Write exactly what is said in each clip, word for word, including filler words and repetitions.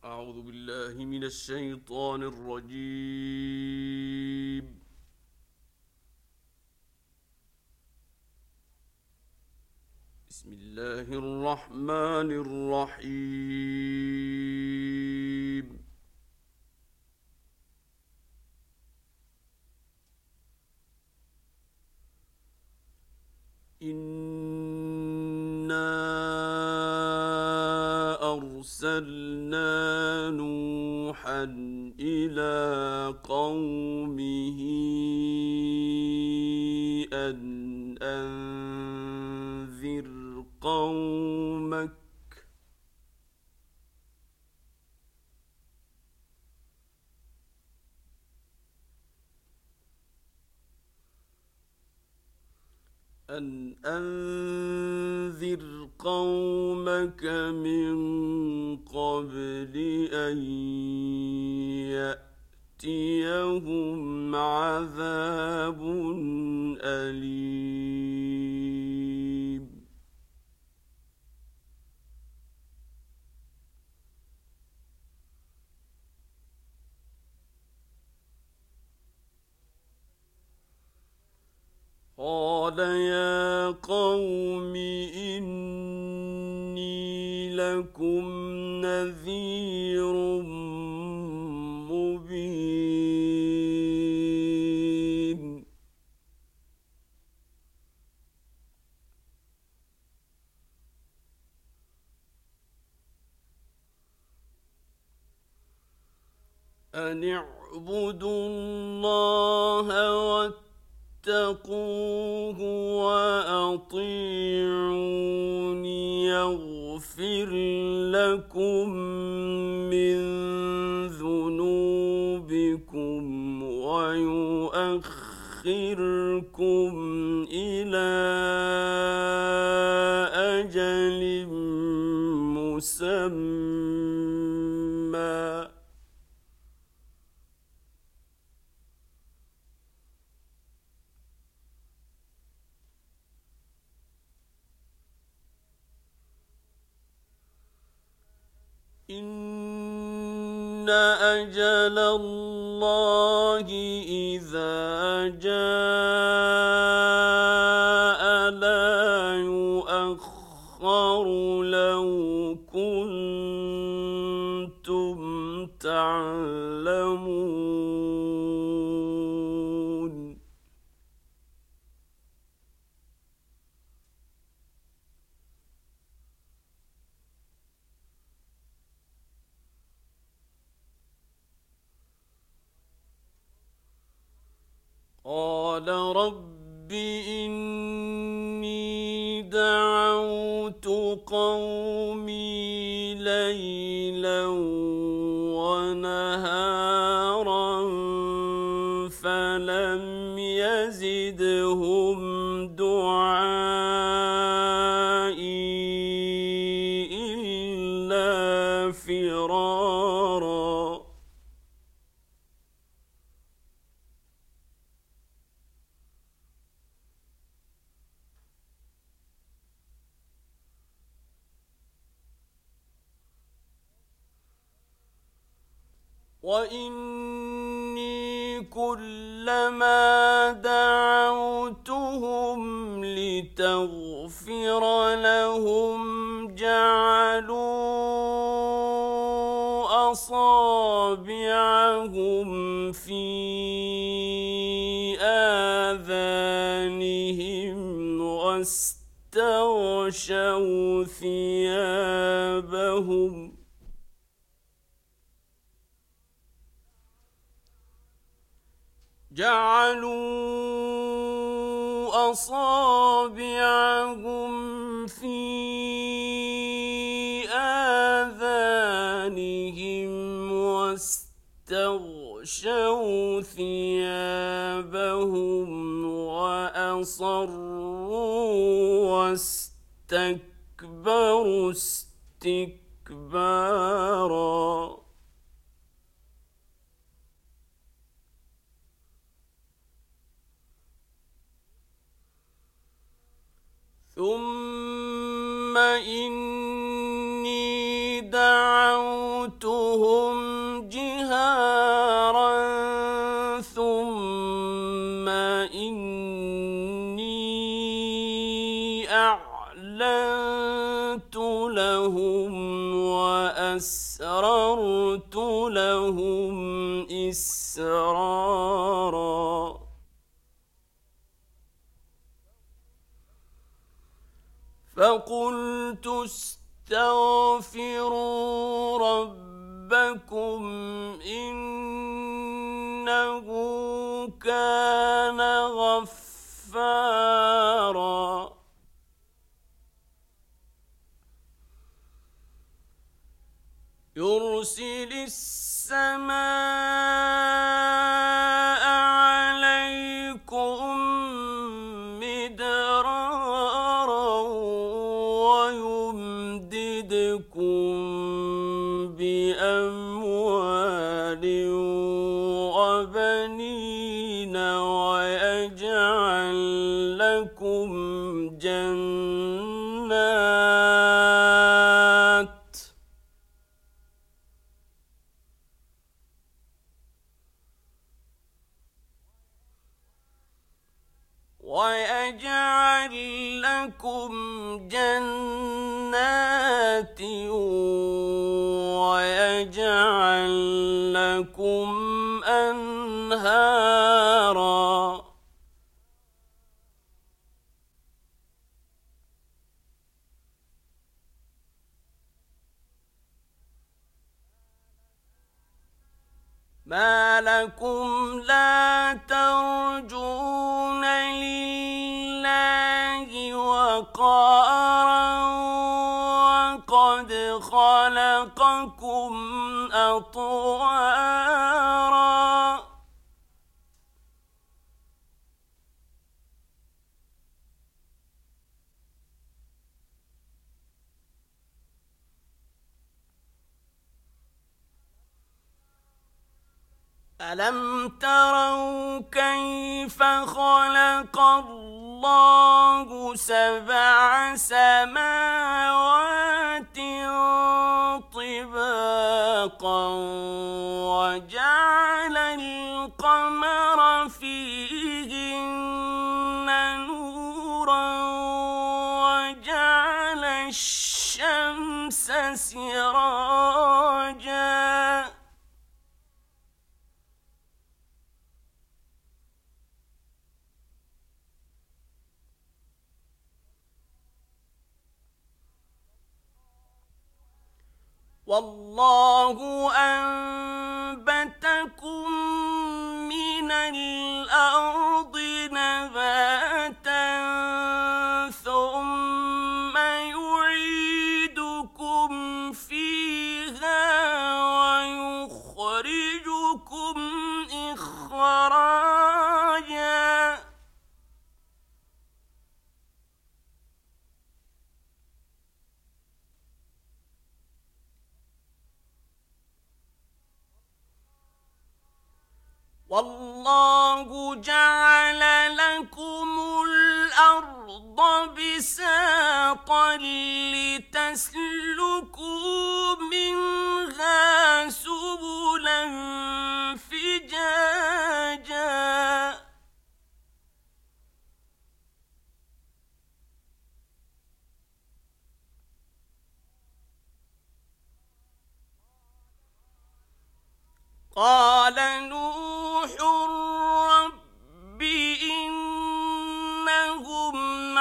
أعوذ بالله من الشيطان الرجيم. بسم الله الرحمن الرحيم. إنا أرسلنا نوحا إلى قومه أن أنذر قومك أن أنذر قومك من قبل أن يأتيهم عذاب أليم. قال يا قوم إني لكم نذير مبين. أن اعبدوا الله واتقوه وأطيعون يغفر لكم من ذنوبكم ويؤخركم إلى أجل مسمى. إن أجل الله إذا جاء لا يؤخر لو كنتم تعلمون. قال رب إني دعوت قومي ليلا ونهارا فلم يزدهم دعائي إلا فرارا. وإني كلما دعوتهم لتغفر لهم جعلوا أصابعهم في آذانهم واستغشوا ثيابهم جعلوا أصابعهم في آذانهم واستغشوا ثيابهم وأصروا واستكبروا استكبارا. ثم إني دعوتهم أعلنت لهم وأسررت لهم إسرارا فقلت استغفروا ربكم إنه كان غفارا يرسل السماء عليكم مدرارا ويمددكم بأموال وبنين ويجعل لكم جنات ويجعل لكم جنات ويجعل لكم أنهارا ما لكم لا ترجون لله وقارا وقد خلقكم أطوارا ألم تروا كيف خلق الله سبع سماوات طباقا وجعل القمر فيهن نورا وجعل الشمس سراجا والله أنبتكم من الأرض نباتا ثم يعيدكم فيها ويخرجكم إخراجا والله جعل لكم الأرض بساطا لتسلكوا منها سبلا فجاجا قال نوح رب إنهم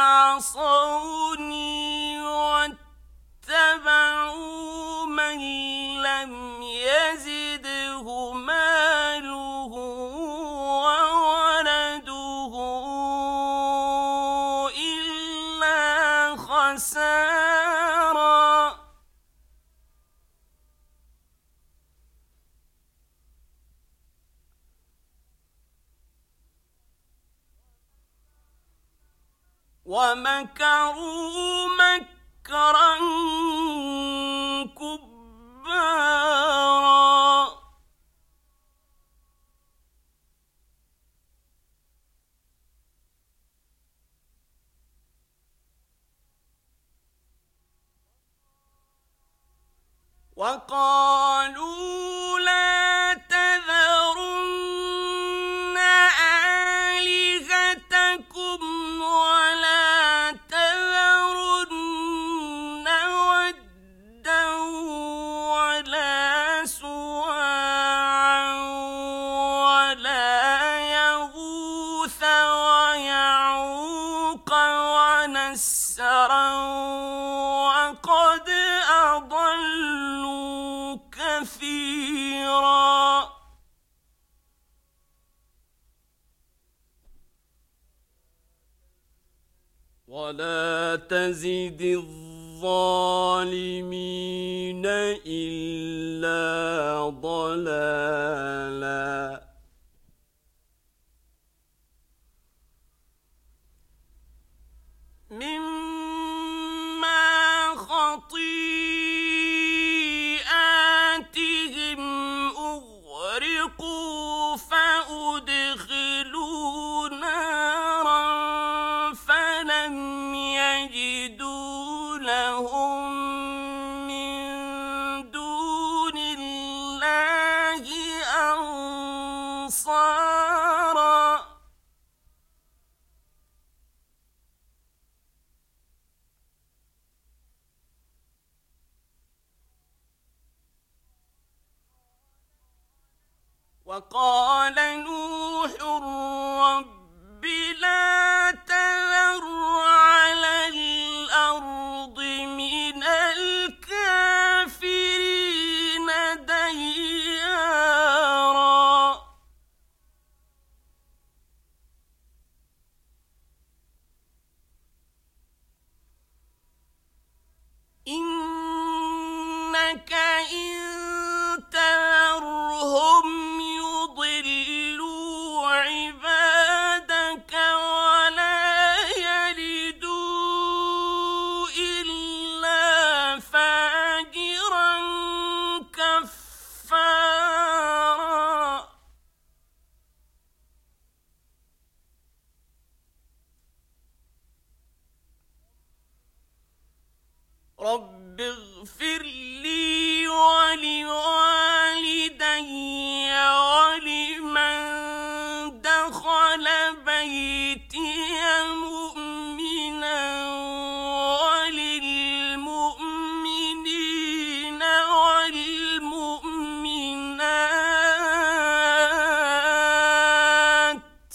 عصوني واتبعوا من لم يزده ماله وولده إلا خسارا ومكروا مكرا كبارا وقالوا لا تذرن آلهتكم ولا تذرن ولا تزد الظالمين إلا ضلالا مما خطيئاتهم أغرقوا فأدخلوا نارا فلم يجدوا لهم من دون الله أنصارا وقال نوح رب لا تذر على الأرض من الكافرين ديارا إنك إن تذرهم يضلوا عبادك ولا يلدوا إلا فاجرا كفارا رب اغفر لي ولوالدي ولمن دخل بيتي مؤمنا وللمؤمنين والمؤمنات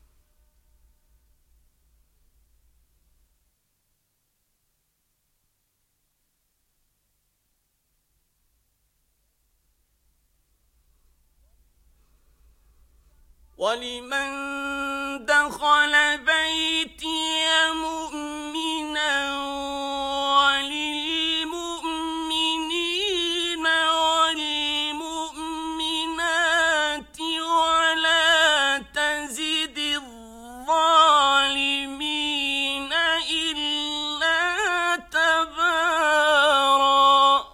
ولمن دخل بيتي مؤمنا وللمؤمنين والمؤمنات ولا تزد الظالمين إلا تبارا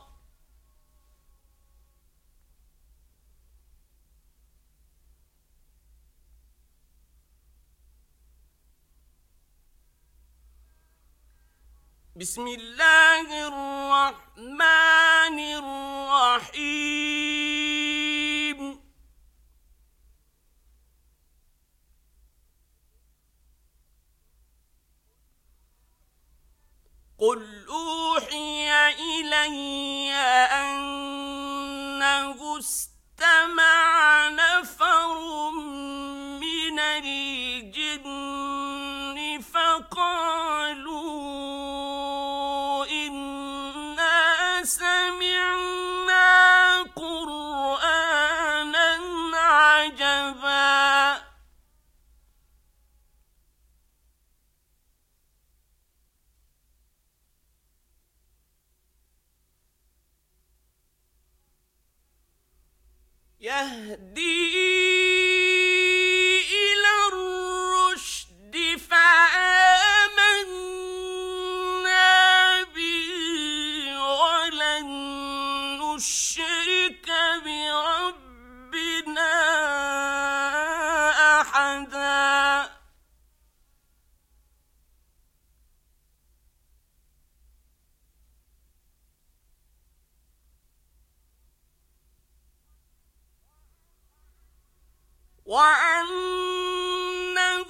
بسم الله الرحمن الرحيم قل أوحي إلي أنه استمع نفر من الجن فقالوا إنا سمعنا قرآنا عجبا يهدي إلى الرشد فآمنا به ولن نشرك بربنا أحدا وأنه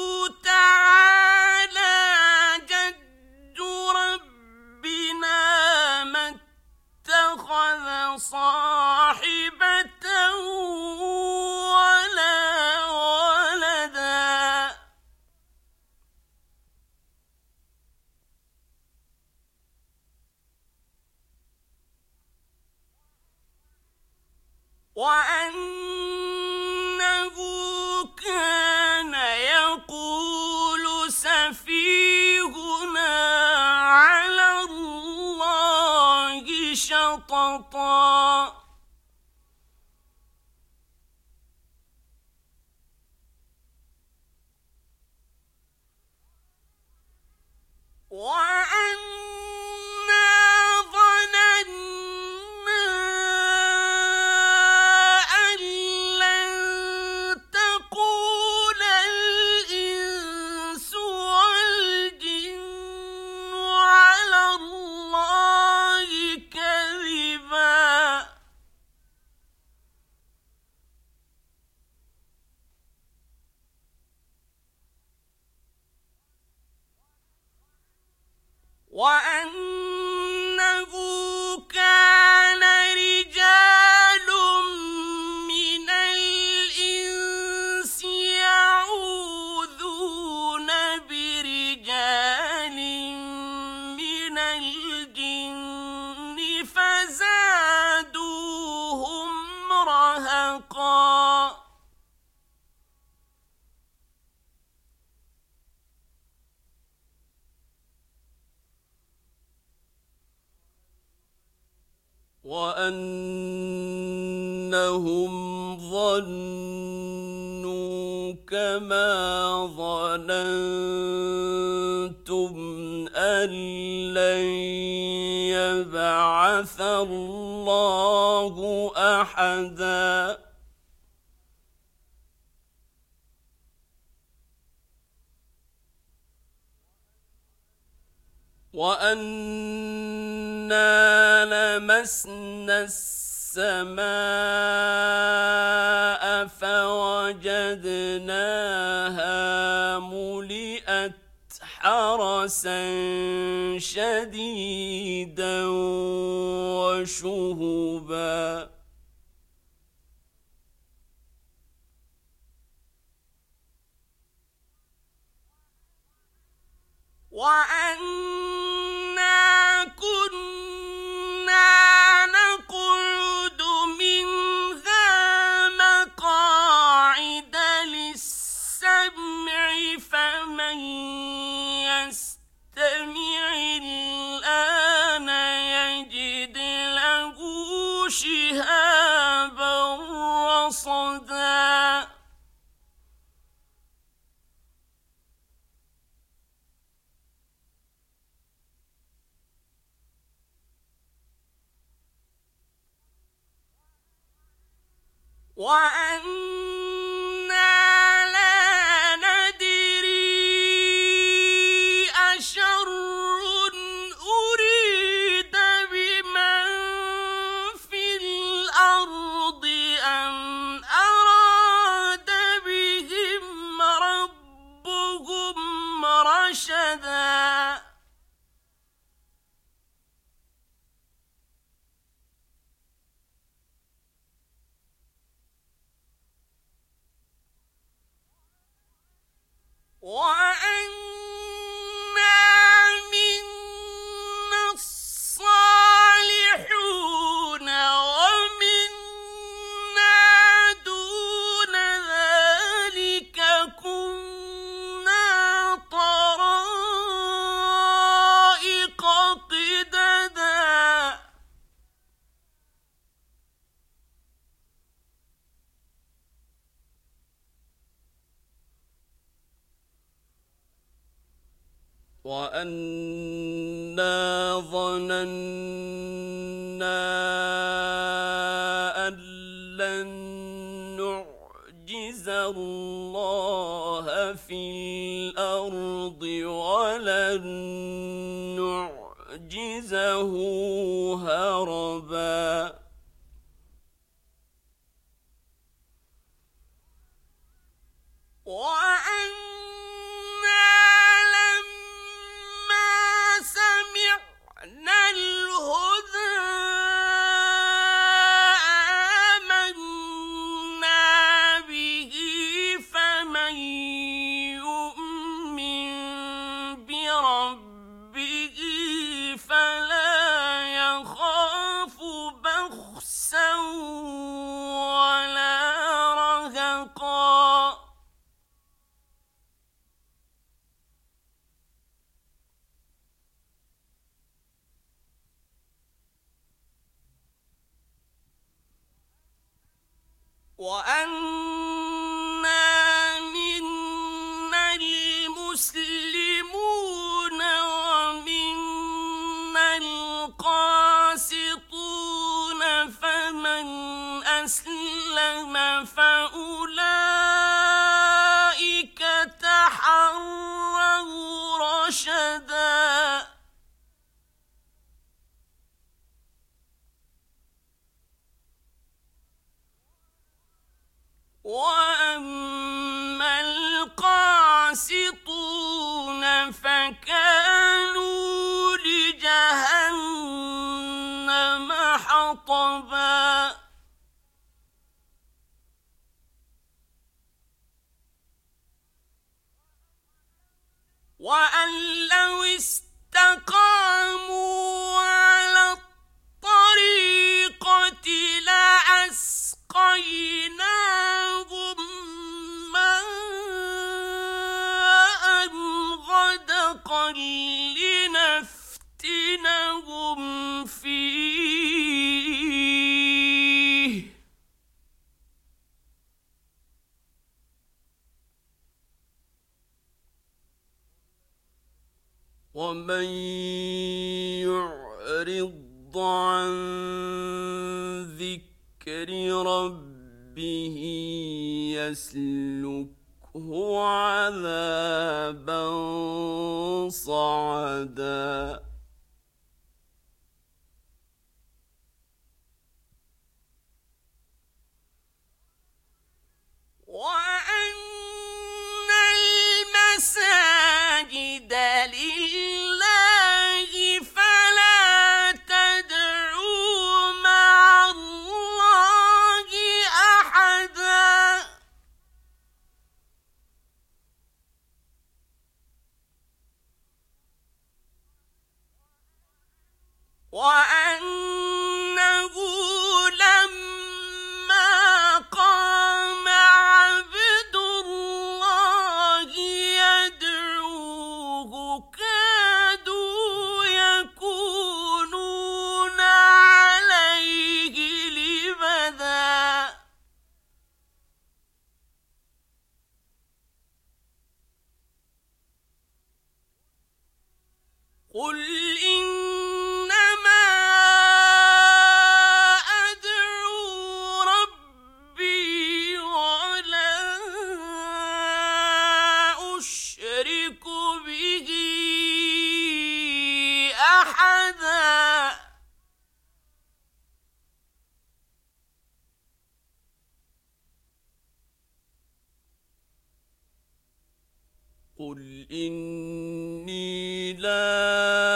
تعالى جد ربنا ما اتخذ صاحبة ولا ولدا وأنه كان يقول سفيهنا شططا وأنا ظننا أن لن تقول الإنس والجن على الله كذبا وأنه كان رجال من الإنس يعوذون برجال من الجن فزادوهم رهقا وأنهم ظنوا كما ظننتم أن لن يبعث الله أحدا وأنا لمسنا السماء فوجدناها ملئت حرسا شديدا وشهبا وأنا كنا نقعد منها مقاعد للسمع فمن يستمع الآن يجد له شهابا رصدا وأنا لا ندري أشر أريد بمن في الأرض أم أراد بهم ربهم رشدا وأنا منا الصالحون ومنا دون ذلك كنا طرائق قددا وأنا ظننا أن لن نعجز الله في الأرض ولن نعجزه هربا وأنا لما سمعنا الهدى آمنا به فمن يؤمن بربه فلا يخاف بخسا ولا رهقا وأنا منا المسلمون ومنا القاسطون فمن أسلم فأولئك تحروا رشدا وأما القاسطون فكانوا لجهنم حطبا وأن لو استقاموا على الطريقة لأسقيناهم ماء غدقا لنفتنهم فيه ومن يعرض عن ذكر ربه يسلكه عذابا صعدا وأن المساجد لله فلا تدعوا مع الله أحدا وأنه لما قام عبد الله يدعوه كادوا يكونون عليه لبدا قل إنما أدعو ربي ولا أشرك به أحدا قل إني لا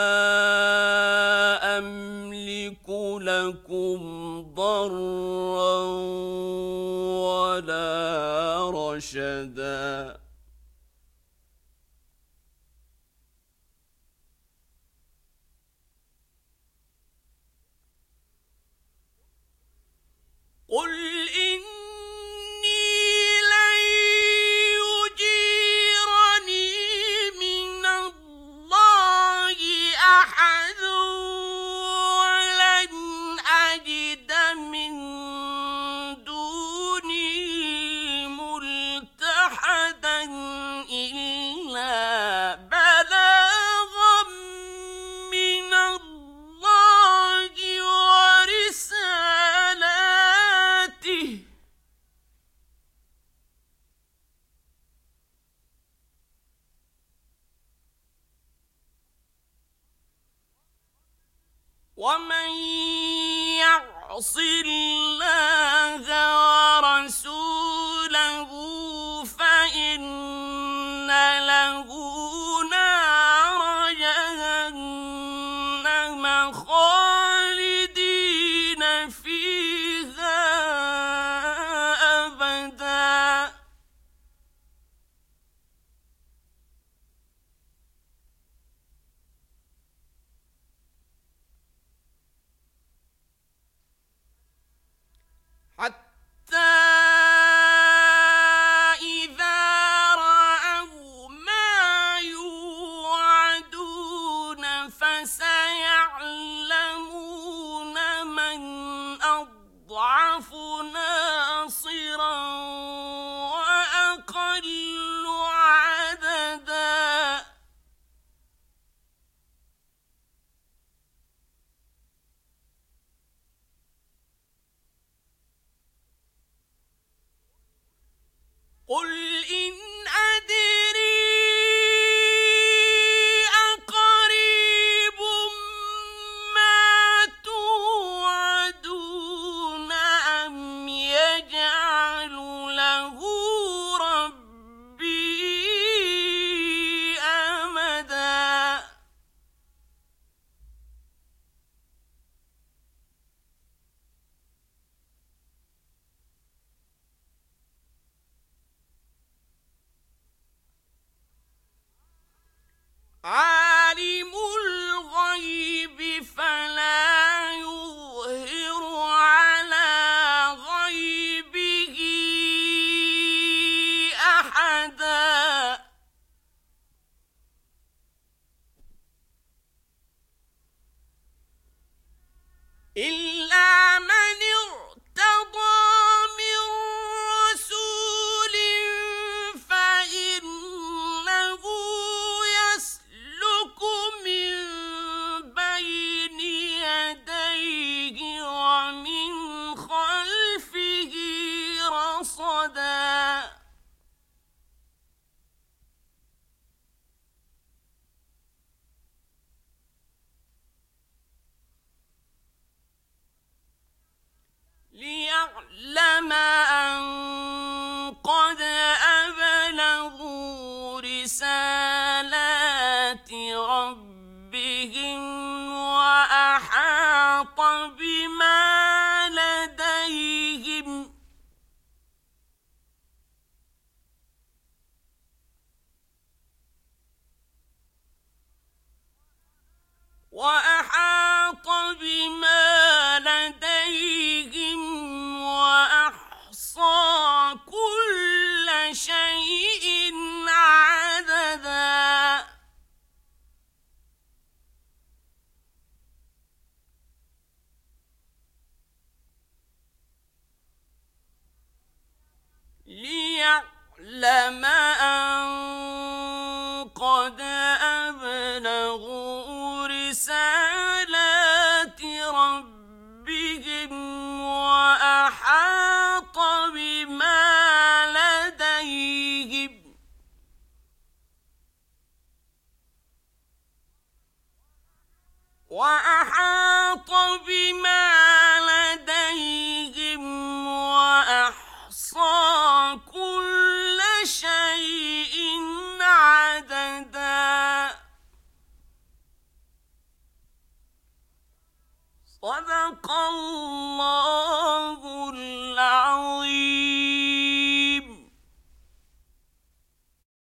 أملك لكم ضرا ولا رشدا قل إني لن يجيرني من الله أحد ولن أجد من دونه ملتحدا إلا بلاغا من الله ورسالاته ومن يعص الله ورسوله فإن له نار جهنم خالدين فيها أبدا حتى إذا رأوا ما يوعدون فسيعلمون من أضعف ناصرا عالم الغيب فلا يظهر على غيبه أحدا إلا من ارتضى من رسول فإنه يسلك من بين يديه ومن خلفه رصدا ليعلم أن قد أبلغوا رسالات ربهم وأحاط بما لديهم وأحاط بما لديهم وأحصى كل شيء عددا ليعلم أن